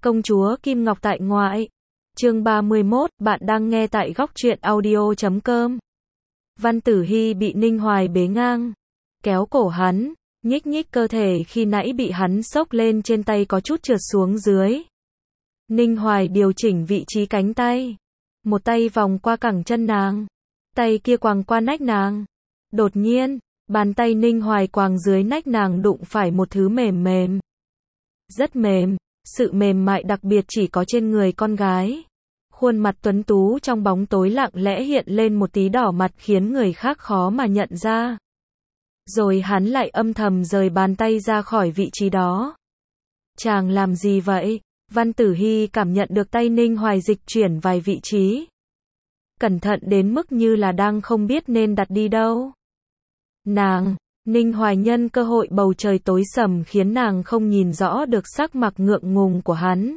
Công chúa Kim Ngọc tại ngoại. Chương 31, bạn đang nghe tại góc truyện audio.com. Văn Tử Hy bị Ninh Hoài bế ngang, kéo cổ hắn, nhích nhích cơ thể khi nãy bị hắn xốc lên trên tay có chút trượt xuống dưới. Ninh Hoài điều chỉnh vị trí cánh tay, một tay vòng qua cẳng chân nàng, tay kia quàng qua nách nàng. Đột nhiên, bàn tay Ninh Hoài quàng dưới nách nàng đụng phải một thứ mềm mềm. Rất mềm, sự mềm mại đặc biệt chỉ có trên người con gái. Khuôn mặt tuấn tú trong bóng tối lặng lẽ hiện lên một tí đỏ mặt khiến người khác khó mà nhận ra. Rồi hắn lại âm thầm rời bàn tay ra khỏi vị trí đó. Chàng làm gì vậy? Văn Tử Hy cảm nhận được tay Ninh Hoài dịch chuyển vài vị trí. Cẩn thận đến mức như là đang không biết nên đặt đi đâu. Ninh Hoài nhân cơ hội bầu trời tối sầm khiến nàng không nhìn rõ được sắc mặt ngượng ngùng của hắn.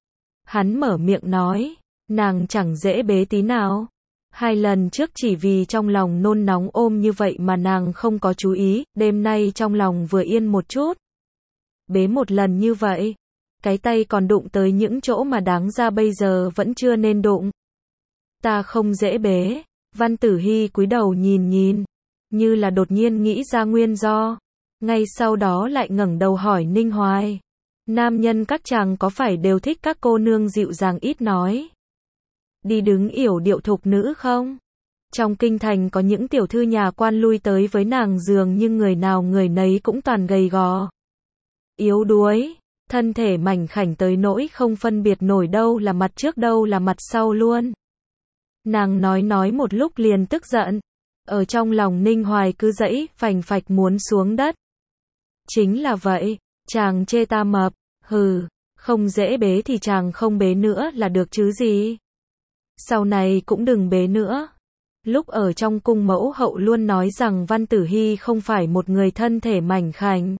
Hắn mở miệng nói, nàng chẳng dễ bế tí nào. 2 lần trước chỉ vì trong lòng nôn nóng ôm như vậy mà nàng không có chú ý, đêm nay trong lòng vừa yên một chút. Bế một lần như vậy, cái tay còn đụng tới những chỗ mà đáng ra bây giờ vẫn chưa nên đụng. Ta không dễ bế. Văn Tử Hy cúi đầu nhìn, như là đột nhiên nghĩ ra nguyên do. Ngay sau đó lại ngẩng đầu hỏi Ninh Hoài. Nam nhân các chàng có phải đều thích các cô nương dịu dàng ít nói, đi đứng yểu điệu thục nữ không? Trong kinh thành có những tiểu thư nhà quan lui tới với nàng dường như người nào người nấy cũng toàn gầy gò, yếu đuối, thân thể mảnh khảnh tới nỗi không phân biệt nổi đâu là mặt trước đâu là mặt sau luôn. Nàng nói một lúc liền tức giận. Ở trong lòng Ninh Hoài cứ dẫy phành phạch muốn xuống đất. Chính là vậy, chàng chê ta mập, hừ, không dễ bế thì chàng không bế nữa là được chứ gì. Sau này cũng đừng bế nữa. Lúc ở trong cung mẫu hậu luôn nói rằng Văn Tử Hy không phải một người thân thể mảnh khảnh,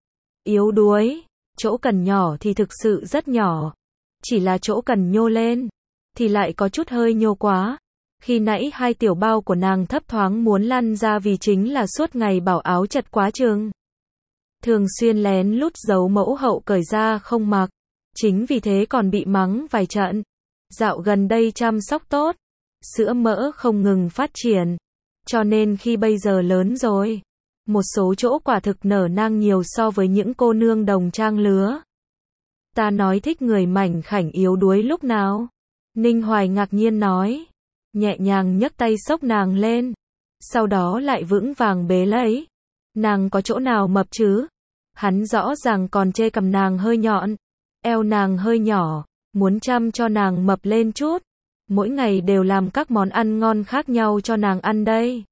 yếu đuối, chỗ cần nhỏ thì thực sự rất nhỏ. Chỉ là chỗ cần nhô lên, thì lại có chút hơi nhô quá. Khi nãy 2 tiểu bao của nàng thấp thoáng muốn lăn ra vì chính là suốt ngày bảo áo chật quá chừng. Thường xuyên lén lút giấu mẫu hậu cởi ra không mặc. Chính vì thế còn bị mắng vài trận. Dạo gần đây chăm sóc tốt, sữa mỡ không ngừng phát triển. Cho nên khi bây giờ lớn rồi, một số chỗ quả thực nở nang nhiều so với những cô nương đồng trang lứa. Ta nói thích người mảnh khảnh yếu đuối lúc nào? Ninh Hoài ngạc nhiên nói. Nhẹ nhàng nhấc tay xốc nàng lên, sau đó lại vững vàng bế lấy. Nàng có chỗ nào mập chứ? Hắn rõ ràng còn chê cằm nàng hơi nhọn, eo nàng hơi nhỏ, muốn chăm cho nàng mập lên chút. Mỗi ngày đều làm các món ăn ngon khác nhau cho nàng ăn đây.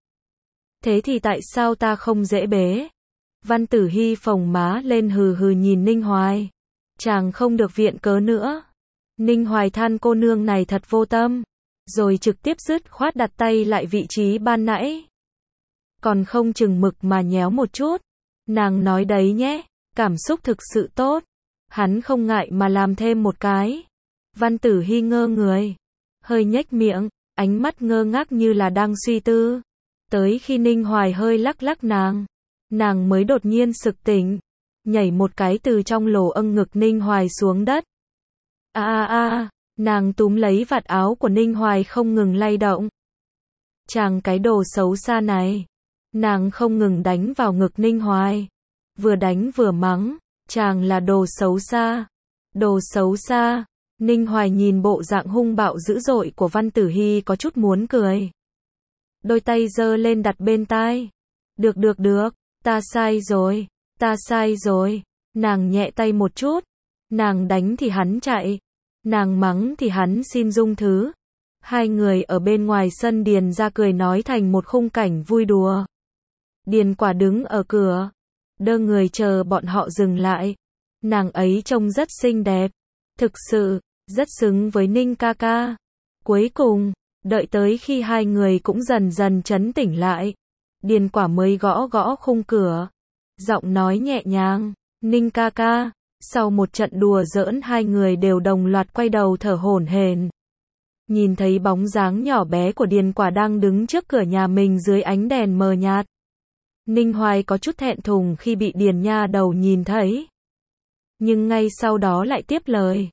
Thế thì tại sao ta không dễ bế? Văn Tử Hy phồng má lên hừ nhìn Ninh Hoài. Chàng không được viện cớ nữa. Ninh Hoài than cô nương này thật vô tâm. Rồi trực tiếp dứt khoát đặt tay lại vị trí ban nãy. Còn không chừng mực mà nhéo một chút. Nàng nói đấy nhé, cảm xúc thực sự tốt. Hắn không ngại mà làm thêm một cái. Văn Tử Hy ngơ người, hơi nhếch miệng, ánh mắt ngơ ngác như là đang suy tư. Tới khi Ninh Hoài hơi lắc nàng mới đột nhiên sực tỉnh, nhảy một cái từ trong lỗ âng ngực Ninh Hoài xuống đất. Nàng túm lấy vạt áo của Ninh Hoài không ngừng lay động. Chàng cái đồ xấu xa này. Nàng không ngừng đánh vào ngực Ninh Hoài. Vừa đánh vừa mắng. Chàng là đồ xấu xa. Đồ xấu xa. Ninh Hoài nhìn bộ dạng hung bạo dữ dội của Văn Tử Hy có chút muốn cười. Đôi tay giơ lên đặt bên tai. Được, ta sai rồi. Nàng nhẹ tay một chút. Nàng đánh thì hắn chạy. Nàng mắng thì hắn xin dung thứ. 2 người ở bên ngoài sân Điền ra cười nói thành một khung cảnh vui đùa. Điền Quả đứng ở cửa, đơ người chờ bọn họ dừng lại. Nàng ấy trông rất xinh đẹp, thực sự, rất xứng với Ninh ca ca. Cuối cùng, đợi tới khi 2 người cũng dần dần trấn tỉnh lại, Điền Quả mới gõ khung cửa, giọng nói nhẹ nhàng, Ninh ca ca. Sau một trận đùa giỡn 2 người đều đồng loạt quay đầu thở hổn hển. Nhìn thấy bóng dáng nhỏ bé của Điền Quả đang đứng trước cửa nhà mình dưới ánh đèn mờ nhạt. Ninh Hoài có chút thẹn thùng khi bị Điền nha đầu nhìn thấy. Nhưng ngay sau đó lại tiếp lời.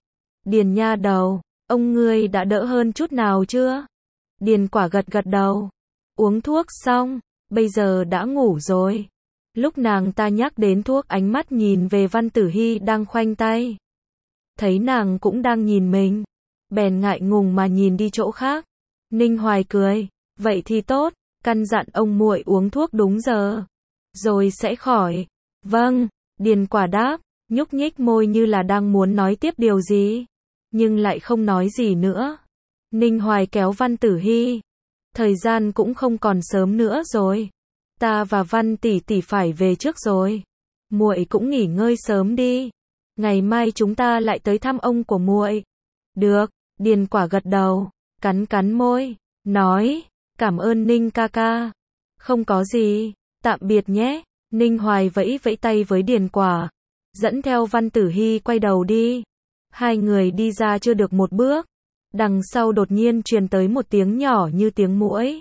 Điền nha đầu, ông ngươi đã đỡ hơn chút nào chưa? Điền quả gật gật đầu. Uống thuốc xong, bây giờ đã ngủ rồi. Lúc nàng ta nhắc đến thuốc, ánh mắt nhìn về Văn Tử Hy đang khoanh tay. Thấy nàng cũng đang nhìn mình, bèn ngại ngùng mà nhìn đi chỗ khác. Ninh Hoài cười, vậy thì tốt, căn dặn ông muội uống thuốc đúng giờ, rồi sẽ khỏi. Vâng, Điền quả đáp, nhúc nhích môi như là đang muốn nói tiếp điều gì, nhưng lại không nói gì nữa. Ninh Hoài kéo Văn Tử Hy, thời gian cũng không còn sớm nữa rồi. Ta và Văn tỷ tỷ phải về trước rồi. Muội cũng nghỉ ngơi sớm đi. Ngày mai chúng ta lại tới thăm ông của muội. Được, Điền quả gật đầu, cắn cắn môi, nói, cảm ơn Ninh ca ca. Không có gì, tạm biệt nhé. Ninh Hoài vẫy vẫy tay với Điền quả, dẫn theo Văn Tử Hy quay đầu đi. Hai người đi ra chưa được một bước, đằng sau đột nhiên truyền tới một tiếng nhỏ như tiếng muỗi.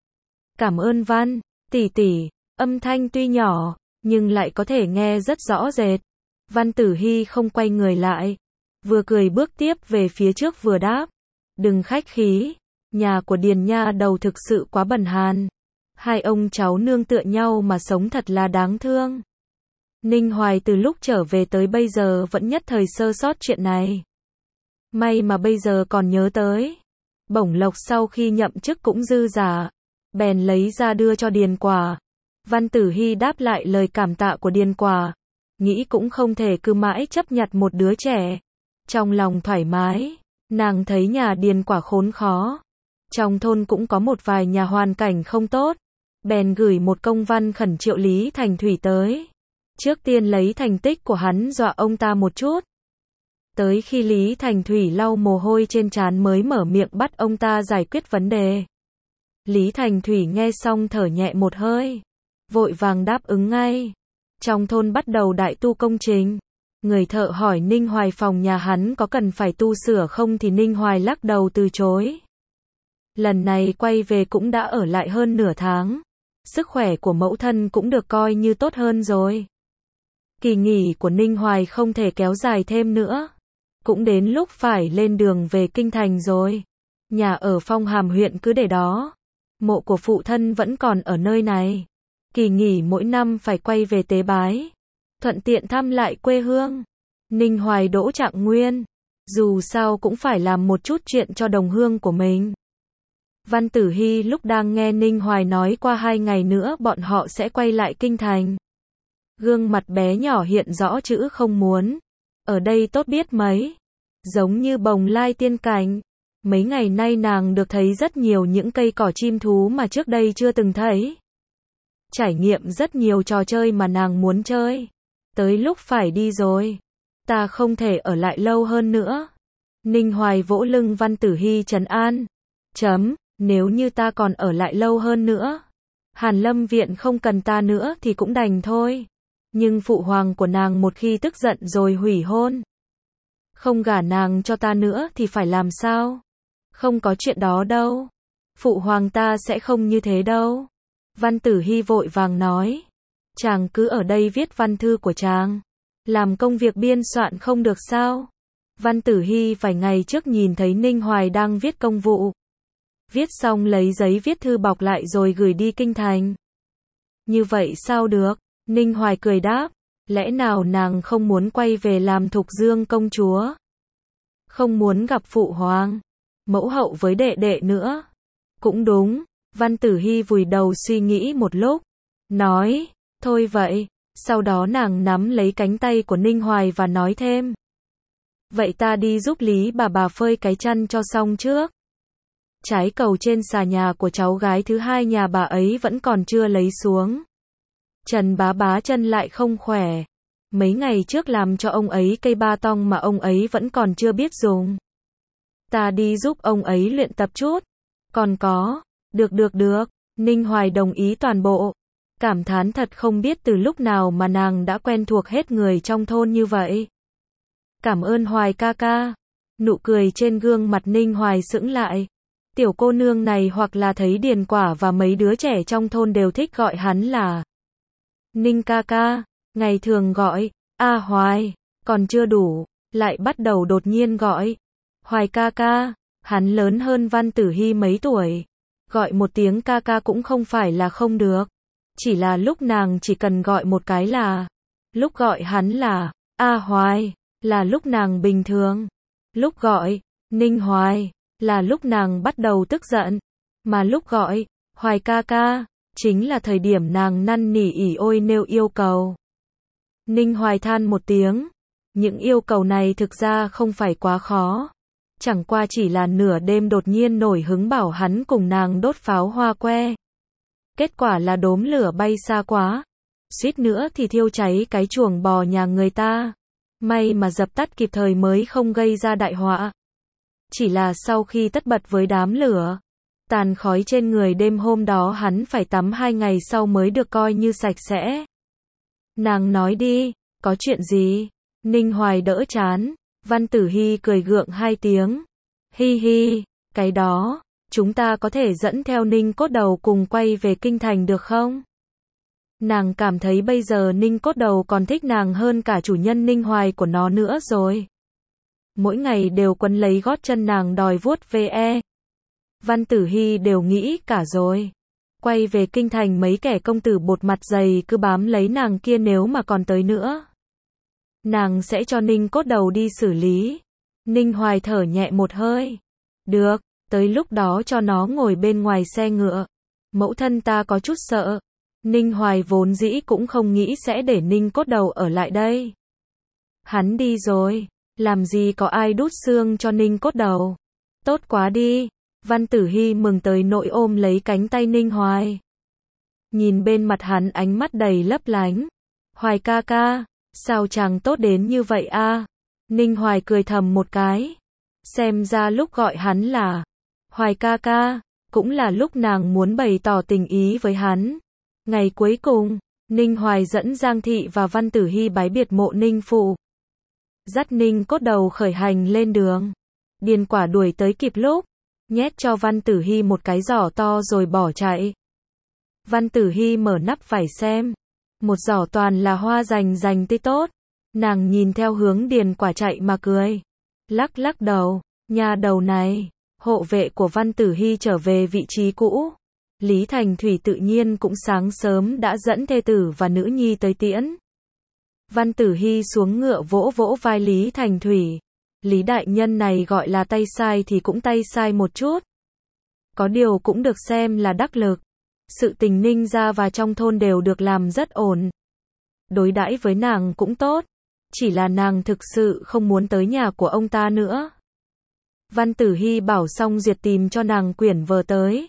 Cảm ơn Văn tỷ tỷ, âm thanh tuy nhỏ, nhưng lại có thể nghe rất rõ rệt. Văn Tử Hy không quay người lại, vừa cười bước tiếp về phía trước vừa đáp, đừng khách khí, nhà của Điền nha đầu thực sự quá bần hàn. Hai ông cháu nương tựa nhau mà sống thật là đáng thương. Ninh Hoài từ lúc trở về tới bây giờ vẫn nhất thời sơ sót chuyện này. May mà bây giờ còn nhớ tới. Bổng lộc sau khi nhậm chức cũng dư giả, bèn lấy ra đưa cho Điền quả. Văn Tử Hy đáp lại lời cảm tạ của Điền quả, nghĩ cũng không thể cứ mãi chấp nhặt một đứa trẻ. Trong lòng thoải mái, nàng thấy nhà Điền quả khốn khó. Trong thôn cũng có một vài nhà hoàn cảnh không tốt, bèn gửi một công văn khẩn triệu Lý Thành Thủy tới. Trước tiên lấy thành tích của hắn dọa ông ta một chút. Tới khi Lý Thành Thủy lau mồ hôi trên trán mới mở miệng bắt ông ta giải quyết vấn đề. Lý Thành Thủy nghe xong thở nhẹ một hơi, vội vàng đáp ứng ngay. Trong thôn bắt đầu đại tu công trình. Người thợ hỏi Ninh Hoài phòng nhà hắn có cần phải tu sửa không thì Ninh Hoài lắc đầu từ chối. Lần này quay về cũng đã ở lại hơn nửa tháng. Sức khỏe của mẫu thân cũng được coi như tốt hơn rồi. Kỳ nghỉ của Ninh Hoài không thể kéo dài thêm nữa. Cũng đến lúc phải lên đường về kinh thành rồi. Nhà ở Phong Hàm huyện cứ để đó. Mộ của phụ thân vẫn còn ở nơi này. Kỳ nghỉ mỗi năm phải quay về tế bái, thuận tiện thăm lại quê hương. Ninh Hoài đỗ Trạng Nguyên, dù sao cũng phải làm một chút chuyện cho đồng hương của mình. Văn Tử Hy lúc đang nghe Ninh Hoài nói qua 2 ngày nữa bọn họ sẽ quay lại kinh thành. Gương mặt bé nhỏ hiện rõ chữ không muốn. Ở đây tốt biết mấy. Giống như bồng lai tiên cảnh. Mấy ngày nay nàng được thấy rất nhiều những cây cỏ chim thú mà trước đây chưa từng thấy. Trải nghiệm rất nhiều trò chơi mà nàng muốn chơi. Tới lúc phải đi rồi. Ta không thể ở lại lâu hơn nữa. Ninh Hoài vỗ lưng Văn Tử Hy trấn an. Nếu như ta còn ở lại lâu hơn nữa, Hàn Lâm viện không cần ta nữa thì cũng đành thôi. Nhưng phụ hoàng của nàng một khi tức giận rồi hủy hôn, không gả nàng cho ta nữa thì phải làm sao? Không có chuyện đó đâu. Phụ hoàng ta sẽ không như thế đâu. Văn Tử Hy vội vàng nói. Chàng cứ ở đây viết văn thư của chàng. Làm công việc biên soạn không được sao? Văn Tử Hy vài ngày trước nhìn thấy Ninh Hoài đang viết công vụ. Viết xong lấy giấy viết thư bọc lại rồi gửi đi kinh thành. Như vậy sao được? Ninh Hoài cười đáp. Lẽ nào nàng không muốn quay về làm Thục Dương công chúa? Không muốn gặp phụ hoàng, mẫu hậu với đệ đệ nữa? Cũng đúng. Văn Tử Hy vùi đầu suy nghĩ một lúc, nói, thôi vậy. Sau đó nàng nắm lấy cánh tay của Ninh Hoài và nói thêm. Vậy ta đi giúp Lý bà phơi cái chăn cho xong trước. Trái cầu trên xà nhà của cháu gái thứ hai nhà bà ấy vẫn còn chưa lấy xuống. Trần bá chân lại không khỏe. Mấy ngày trước làm cho ông ấy cây ba tong mà ông ấy vẫn còn chưa biết dùng. Ta đi giúp ông ấy luyện tập chút. Còn có. Được. Ninh Hoài đồng ý toàn bộ. Cảm thán thật không biết từ lúc nào mà nàng đã quen thuộc hết người trong thôn như vậy. Cảm ơn Hoài ca ca. Nụ cười trên gương mặt Ninh Hoài sững lại. Tiểu cô nương này hoặc là thấy Điền Quả và mấy đứa trẻ trong thôn đều thích gọi hắn là Ninh ca ca. Ngày thường gọi A Hoài. Còn chưa đủ. lại bắt đầu đột nhiên gọi. Hoài ca ca, hắn lớn hơn Văn Tử Hy mấy tuổi. Gọi một tiếng ca ca cũng không phải là không được. Chỉ là lúc nàng chỉ cần gọi một cái là. Lúc gọi hắn là, A Hoài, là lúc nàng bình thường. Lúc gọi, Ninh Hoài, là lúc nàng bắt đầu tức giận. Mà lúc gọi, Hoài ca ca, chính là thời điểm nàng năn nỉ ỉ ôi nêu yêu cầu. Ninh Hoài than một tiếng. Những yêu cầu này thực ra không phải quá khó. Chẳng qua chỉ là nửa đêm đột nhiên nổi hứng bảo hắn cùng nàng đốt pháo hoa que. Kết quả là đốm lửa bay xa quá. Suýt nữa thì thiêu cháy cái chuồng bò nhà người ta. May mà dập tắt kịp thời mới không gây ra đại họa. Chỉ là sau khi tất bật với đám lửa, tàn khói trên người đêm hôm đó hắn phải tắm 2 ngày sau mới được coi như sạch sẽ. Nàng nói đi, có chuyện gì? Ninh Hoài đỡ chán. Văn Tử Hy cười gượng 2 tiếng. Hi hi, cái đó, chúng ta có thể dẫn theo Ninh Cốt Đầu cùng quay về kinh thành được không? Nàng cảm thấy bây giờ Ninh Cốt Đầu còn thích nàng hơn cả chủ nhân Ninh Hoài của nó nữa rồi. Mỗi ngày đều quấn lấy gót chân nàng đòi vuốt ve. Văn Tử Hy đều nghĩ cả rồi. Quay về kinh thành mấy kẻ công tử bột mặt dày cứ bám lấy nàng kia nếu mà còn tới nữa. Nàng sẽ cho Ninh Cốt Đầu đi xử lý. Ninh Hoài thở nhẹ một hơi. Được, tới lúc đó cho nó ngồi bên ngoài xe ngựa. Mẫu thân ta có chút sợ. Ninh Hoài vốn dĩ cũng không nghĩ sẽ để Ninh Cốt Đầu ở lại đây. Hắn đi rồi, làm gì có ai đút xương cho Ninh Cốt Đầu. Tốt quá đi. Văn Tử Hy mừng tới nỗi ôm lấy cánh tay Ninh Hoài. Nhìn bên mặt hắn ánh mắt đầy lấp lánh. Hoài ca ca, sao chàng tốt đến như vậy a? Ninh Hoài cười thầm một cái. Xem ra lúc gọi hắn là Hoài ca ca, cũng là lúc nàng muốn bày tỏ tình ý với hắn. Ngày cuối cùng, Ninh Hoài dẫn Giang Thị và Văn Tử Hy bái biệt mộ Ninh Phụ. Dắt Ninh Cốt Đầu khởi hành lên đường. Điền Quả đuổi tới kịp lúc, nhét cho Văn Tử Hy một cái giỏ to rồi bỏ chạy. Văn Tử Hy mở nắp vải xem. Một giỏ toàn là hoa rành tươi tốt. Nàng nhìn theo hướng Điền Quả chạy mà cười. Lắc lắc đầu, nhà đầu này. Hộ vệ của Văn Tử Hy trở về vị trí cũ. Lý Thành Thủy tự nhiên cũng sáng sớm đã dẫn thê tử và nữ nhi tới tiễn. Văn Tử Hy xuống ngựa vỗ vỗ vai Lý Thành Thủy. Lý đại nhân này gọi là tay sai thì cũng tay sai một chút. Có điều cũng được xem là đắc lực. Sự tình Ninh gia và trong thôn đều được làm rất ổn. Đối đãi với nàng cũng tốt. Chỉ là nàng thực sự không muốn tới nhà của ông ta nữa. Văn Tử Hy bảo xong duyệt tìm cho nàng quyển vở tới.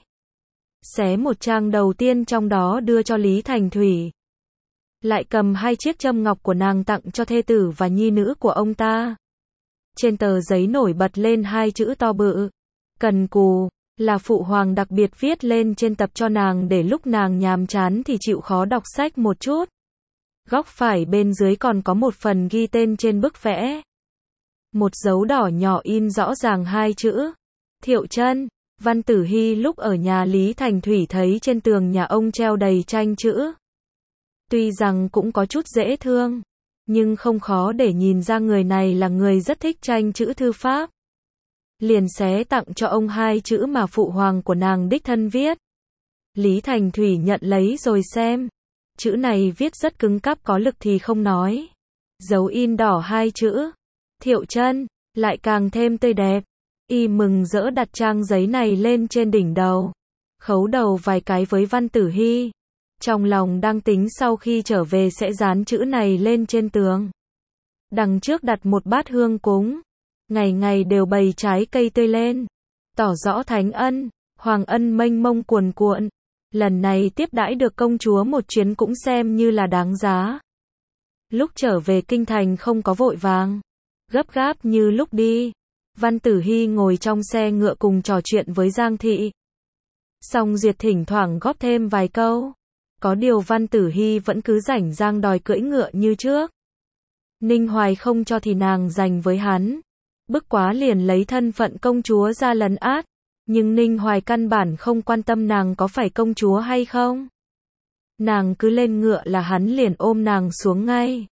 Xé một trang đầu tiên trong đó đưa cho Lý Thành Thủy. Lại cầm 2 chiếc châm ngọc của nàng tặng cho thê tử và nhi nữ của ông ta. Trên tờ giấy nổi bật lên 2 chữ to bự. Cần cù, là phụ hoàng đặc biệt viết lên trên tập cho nàng để lúc nàng nhàm chán thì chịu khó đọc sách một chút. Góc phải bên dưới còn có một phần ghi tên trên bức vẽ. Một dấu đỏ nhỏ in rõ ràng 2 chữ. Thiệu Chân. Văn Tử Hy lúc ở nhà Lý Thành Thủy thấy trên tường nhà ông treo đầy tranh chữ. Tuy rằng cũng có chút dễ thương, nhưng không khó để nhìn ra người này là người rất thích tranh chữ thư pháp. Liền xé tặng cho ông 2 chữ mà phụ hoàng của nàng đích thân viết. Lý Thành Thủy nhận lấy rồi xem. Chữ này viết rất cứng cáp có lực thì không nói. Dấu in đỏ 2 chữ. Thiệu Chân, lại càng thêm tươi đẹp. Y mừng rỡ đặt trang giấy này lên trên đỉnh đầu. Khấu đầu vài cái với Văn Tử Hy. Trong lòng đang tính sau khi trở về sẽ dán chữ này lên trên tường. Đằng trước đặt một bát hương cúng. Ngày ngày đều bày trái cây tươi lên. Tỏ rõ thánh ân, hoàng ân mênh mông cuồn cuộn. Lần này tiếp đãi được công chúa một chuyến cũng xem như là đáng giá. Lúc trở về kinh thành không có vội vàng, gấp gáp như lúc đi. Văn Tử Hy ngồi trong xe ngựa cùng trò chuyện với Giang Thị. Song Duyệt thỉnh thoảng góp thêm vài câu. Có điều Văn Tử Hy vẫn cứ rảnh rang đòi cưỡi ngựa như trước. Ninh Hoài không cho thì nàng giành với hắn. Bức quá liền lấy thân phận công chúa ra lấn át. Nhưng Ninh Hoài căn bản không quan tâm nàng có phải công chúa hay không. Nàng cứ lên ngựa là hắn liền ôm nàng xuống ngay.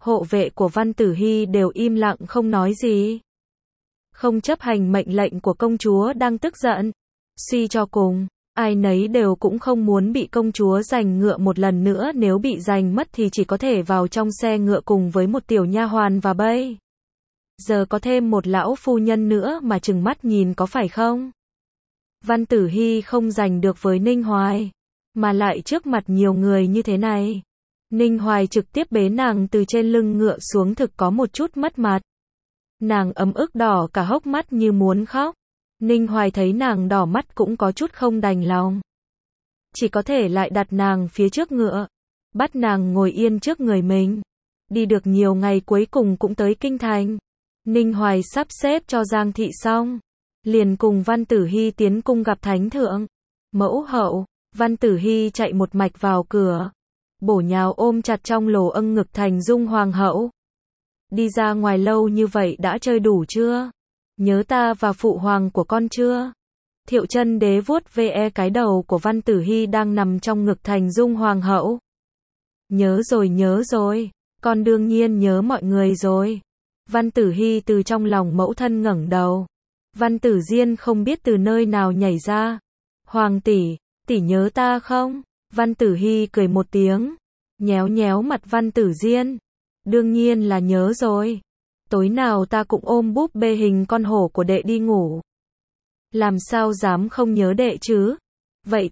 Hộ vệ của Văn Tử Hy đều im lặng không nói gì. Không chấp hành mệnh lệnh của công chúa đang tức giận. Suy cho cùng, ai nấy đều cũng không muốn bị công chúa giành ngựa một lần nữa, nếu bị giành mất thì chỉ có thể vào trong xe ngựa cùng với một tiểu nha hoàn và bây giờ có thêm một lão phu nhân nữa mà trừng mắt nhìn có phải không? Văn Tử Hy không giành được với Ninh Hoài, mà lại trước mặt nhiều người như thế này. Ninh Hoài trực tiếp bế nàng từ trên lưng ngựa xuống, thực có một chút mất mặt. Nàng ấm ức đỏ cả hốc mắt như muốn khóc. Ninh Hoài thấy nàng đỏ mắt cũng có chút không đành lòng. Chỉ có thể lại đặt nàng phía trước ngựa, bắt nàng ngồi yên trước người mình. Đi được nhiều ngày cuối cùng cũng tới kinh thành. Ninh Hoài sắp xếp cho Giang thị xong, liền cùng Văn Tử Hy tiến cung gặp thánh thượng. Mẫu hậu, Văn Tử Hy chạy một mạch vào cửa, bổ nhào ôm chặt trong lồ âng ngực Thành Dung hoàng hậu. Đi ra ngoài lâu như vậy đã chơi đủ chưa? Nhớ ta và phụ hoàng của con chưa? Thiệu Chân Đế vuốt ve cái đầu của Văn Tử Hy đang nằm trong ngực Thành Dung hoàng hậu. Nhớ rồi, con đương nhiên nhớ mọi người rồi. Văn Tử Hy từ trong lòng mẫu thân ngẩng đầu. Văn Tử Diên không biết từ nơi nào nhảy ra. Hoàng tỷ, tỷ nhớ ta không? Văn Tử Hy cười một tiếng, nhéo nhéo mặt Văn Tử Diên. Đương nhiên là nhớ rồi. Tối nào ta cũng ôm búp bê hình con hổ của đệ đi ngủ. Làm sao dám không nhớ đệ chứ? Vậy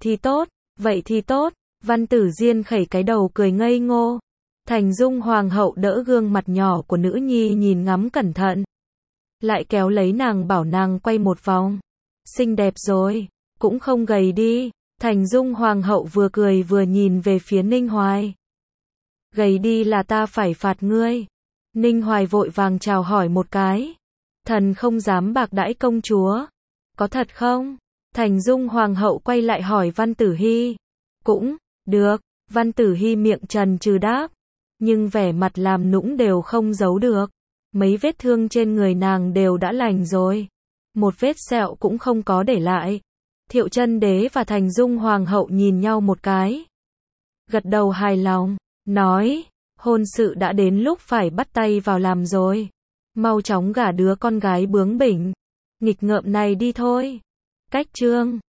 thì tốt. Văn Tử Diên khẩy cái đầu cười ngây ngô. Thành Dung hoàng hậu đỡ gương mặt nhỏ của nữ nhi nhìn ngắm cẩn thận. Lại kéo lấy nàng bảo nàng quay một vòng. Xinh đẹp rồi, cũng không gầy đi. Thành Dung hoàng hậu vừa cười vừa nhìn về phía Ninh Hoài. Gầy đi là ta phải phạt ngươi. Ninh Hoài vội vàng chào hỏi một cái. Thần không dám bạc đãi công chúa. Có thật không? Thành Dung hoàng hậu quay lại hỏi Văn Tử Hy. Cũng được. Văn Tử Hy miệng trần trừ đáp. Nhưng vẻ mặt làm nũng đều không giấu được. Mấy vết thương trên người nàng đều đã lành rồi. Một vết sẹo cũng không có để lại. Thiệu Chân Đế và Thành Dung hoàng hậu nhìn nhau một cái. Gật đầu hài lòng, nói, hôn sự đã đến lúc phải bắt tay vào làm rồi. Mau chóng gả đứa con gái bướng bỉnh, nghịch ngợm này đi thôi. Cách chương